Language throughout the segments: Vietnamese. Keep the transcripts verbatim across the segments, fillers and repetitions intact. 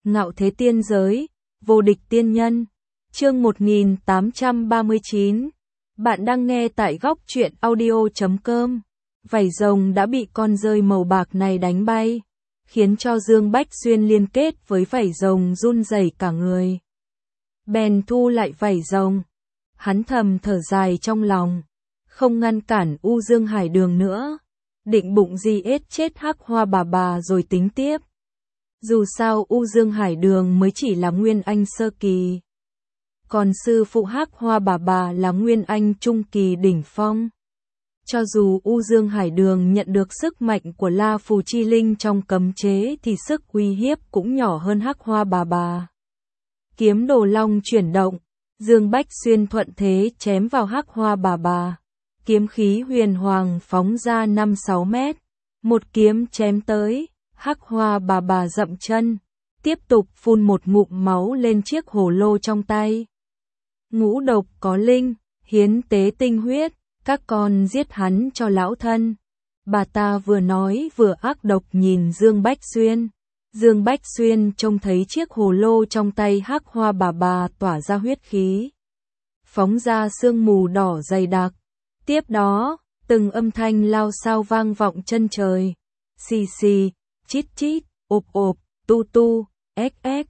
Ngạo thế tiên giới, vô địch tiên nhân. Chương một nghìn tám trăm ba mươi chín. Bạn đang nghe tại góc truyện audio chấm com. Vảy rồng đã bị con rơi màu bạc này đánh bay, khiến cho Dương Bách Xuyên liên kết với vảy rồng run rẩy cả người. Bèn thu lại vảy rồng. Hắn thầm thở dài trong lòng, không ngăn cản U Dương Hải Đường nữa, định bụng gì ết chết Hắc Hoa bà bà rồi tính tiếp. Dù sao U Dương Hải Đường mới chỉ là Nguyên Anh sơ kỳ, còn sư phụ Hắc Hoa bà bà là Nguyên Anh trung kỳ đỉnh phong. Cho dù U Dương Hải Đường nhận được sức mạnh của La Phù Chi Linh trong cấm chế thì sức uy hiếp cũng nhỏ hơn Hắc Hoa bà bà. Kiếm Đồ Long chuyển động, Dương Bách Xuyên thuận thế chém vào Hắc Hoa bà bà. Kiếm khí huyền hoàng phóng ra năm sáu mét, một kiếm chém tới, Hắc Hoa bà bà dậm chân, tiếp tục phun một ngụm máu lên chiếc hồ lô trong tay. Ngũ độc có linh, hiến tế tinh huyết, các con giết hắn cho lão thân. Bà ta vừa nói vừa ác độc nhìn Dương Bách Xuyên. Dương Bách Xuyên trông thấy chiếc hồ lô trong tay Hắc Hoa bà bà tỏa ra huyết khí, phóng ra sương mù đỏ dày đặc. Tiếp đó, từng âm thanh lao xao vang vọng chân trời. Xì xì, chít chít, ộp ộp, tu tu, ếch ếch.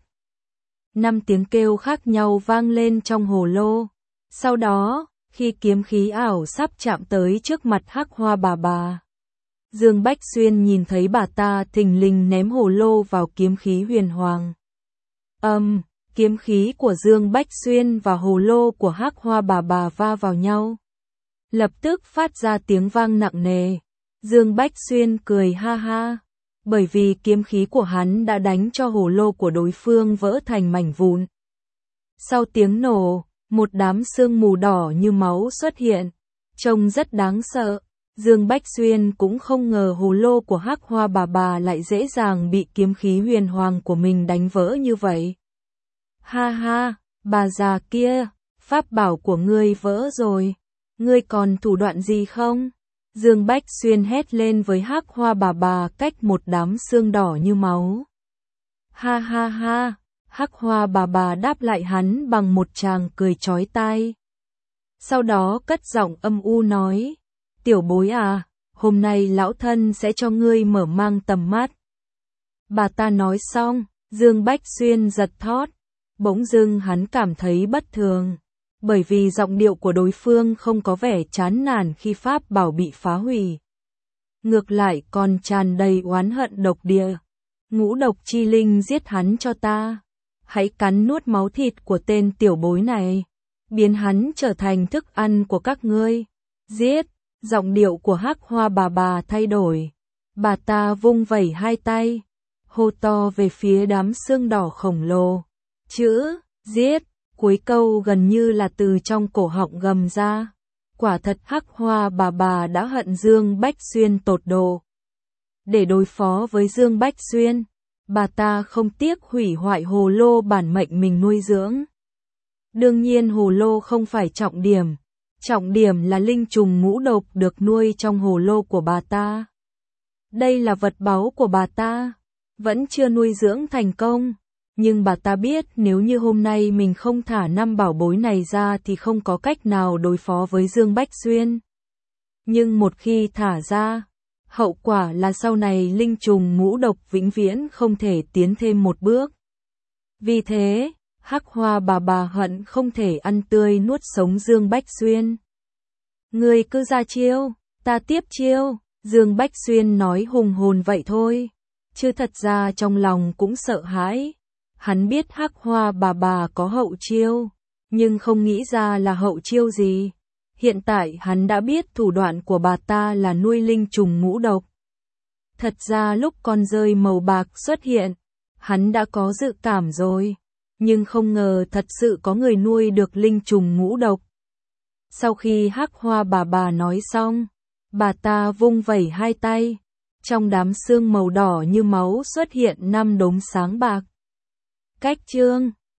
Năm tiếng kêu khác nhau vang lên trong hồ lô. Sau đó, khi kiếm khí ảo sắp chạm tới trước mặt Hắc Hoa bà bà, Dương Bách Xuyên nhìn thấy bà ta thình lình ném hồ lô vào kiếm khí huyền hoàng. Âm, um, kiếm khí của Dương Bách Xuyên và hồ lô của Hắc Hoa bà bà va vào nhau, lập tức phát ra tiếng vang nặng nề. Dương Bách Xuyên cười ha ha, bởi vì kiếm khí của hắn đã đánh cho hồ lô của đối phương vỡ thành mảnh vụn. Sau tiếng nổ, một đám sương mù đỏ như máu xuất hiện, trông rất đáng sợ. Dương Bách Xuyên cũng không ngờ hồ lô của Hắc Hoa bà bà lại dễ dàng bị kiếm khí huyền hoàng của mình đánh vỡ như vậy. Ha ha, bà già kia, pháp bảo của ngươi vỡ rồi, ngươi còn thủ đoạn gì không? Dương Bách Xuyên hét lên với Hắc Hoa bà bà cách một đám sương đỏ như máu. Ha ha ha, Hắc Hoa bà bà đáp lại hắn bằng một tràng cười chói tai. Sau đó cất giọng âm u nói, tiểu bối à, hôm nay lão thân sẽ cho ngươi mở mang tầm mắt. Bà ta nói xong, Dương Bách Xuyên giật thót, bỗng dưng hắn cảm thấy bất thường, bởi vì giọng điệu của đối phương không có vẻ chán nản khi pháp bảo bị phá hủy. Ngược lại còn tràn đầy oán hận độc địa. Ngũ độc chi linh giết hắn cho ta. Hãy cắn nuốt máu thịt của tên tiểu bối này, biến hắn trở thành thức ăn của các ngươi. Giết! Giọng điệu của Hắc Hoa bà bà thay đổi. Bà ta vung vẩy hai tay, hô to về phía đám sương đỏ khổng lồ. Chữ, giết, cuối câu gần như là từ trong cổ họng gầm ra. Quả thật Hắc Hoa bà bà đã hận Dương Bách Xuyên tột độ. Để đối phó với Dương Bách Xuyên, bà ta không tiếc hủy hoại hồ lô bản mệnh mình nuôi dưỡng. Đương nhiên hồ lô không phải trọng điểm. Trọng điểm là linh trùng ngũ độc được nuôi trong hồ lô của bà ta. Đây là vật báu của bà ta, vẫn chưa nuôi dưỡng thành công. Nhưng bà ta biết nếu như hôm nay mình không thả năm bảo bối này ra thì không có cách nào đối phó với Dương Bách Xuyên. Nhưng một khi thả ra, hậu quả là sau này linh trùng ngũ độc vĩnh viễn không thể tiến thêm một bước. Vì thế, Hắc Hoa bà bà hận không thể ăn tươi nuốt sống Dương Bách Xuyên. Ngươi cứ ra chiêu, ta tiếp chiêu, Dương Bách Xuyên nói hùng hồn vậy thôi, chứ thật ra trong lòng cũng sợ hãi. Hắn biết Hắc Hoa bà bà có hậu chiêu, nhưng không nghĩ ra là hậu chiêu gì. Hiện tại hắn đã biết thủ đoạn của bà ta là nuôi linh trùng ngũ độc. Thật ra lúc con rơi màu bạc xuất hiện, hắn đã có dự cảm rồi, nhưng không ngờ thật sự có người nuôi được linh trùng ngũ độc. Sau khi Hắc Hoa bà bà nói xong, bà ta vung vẩy hai tay, trong đám sương màu đỏ như máu xuất hiện năm đốm sáng bạc. Cách chương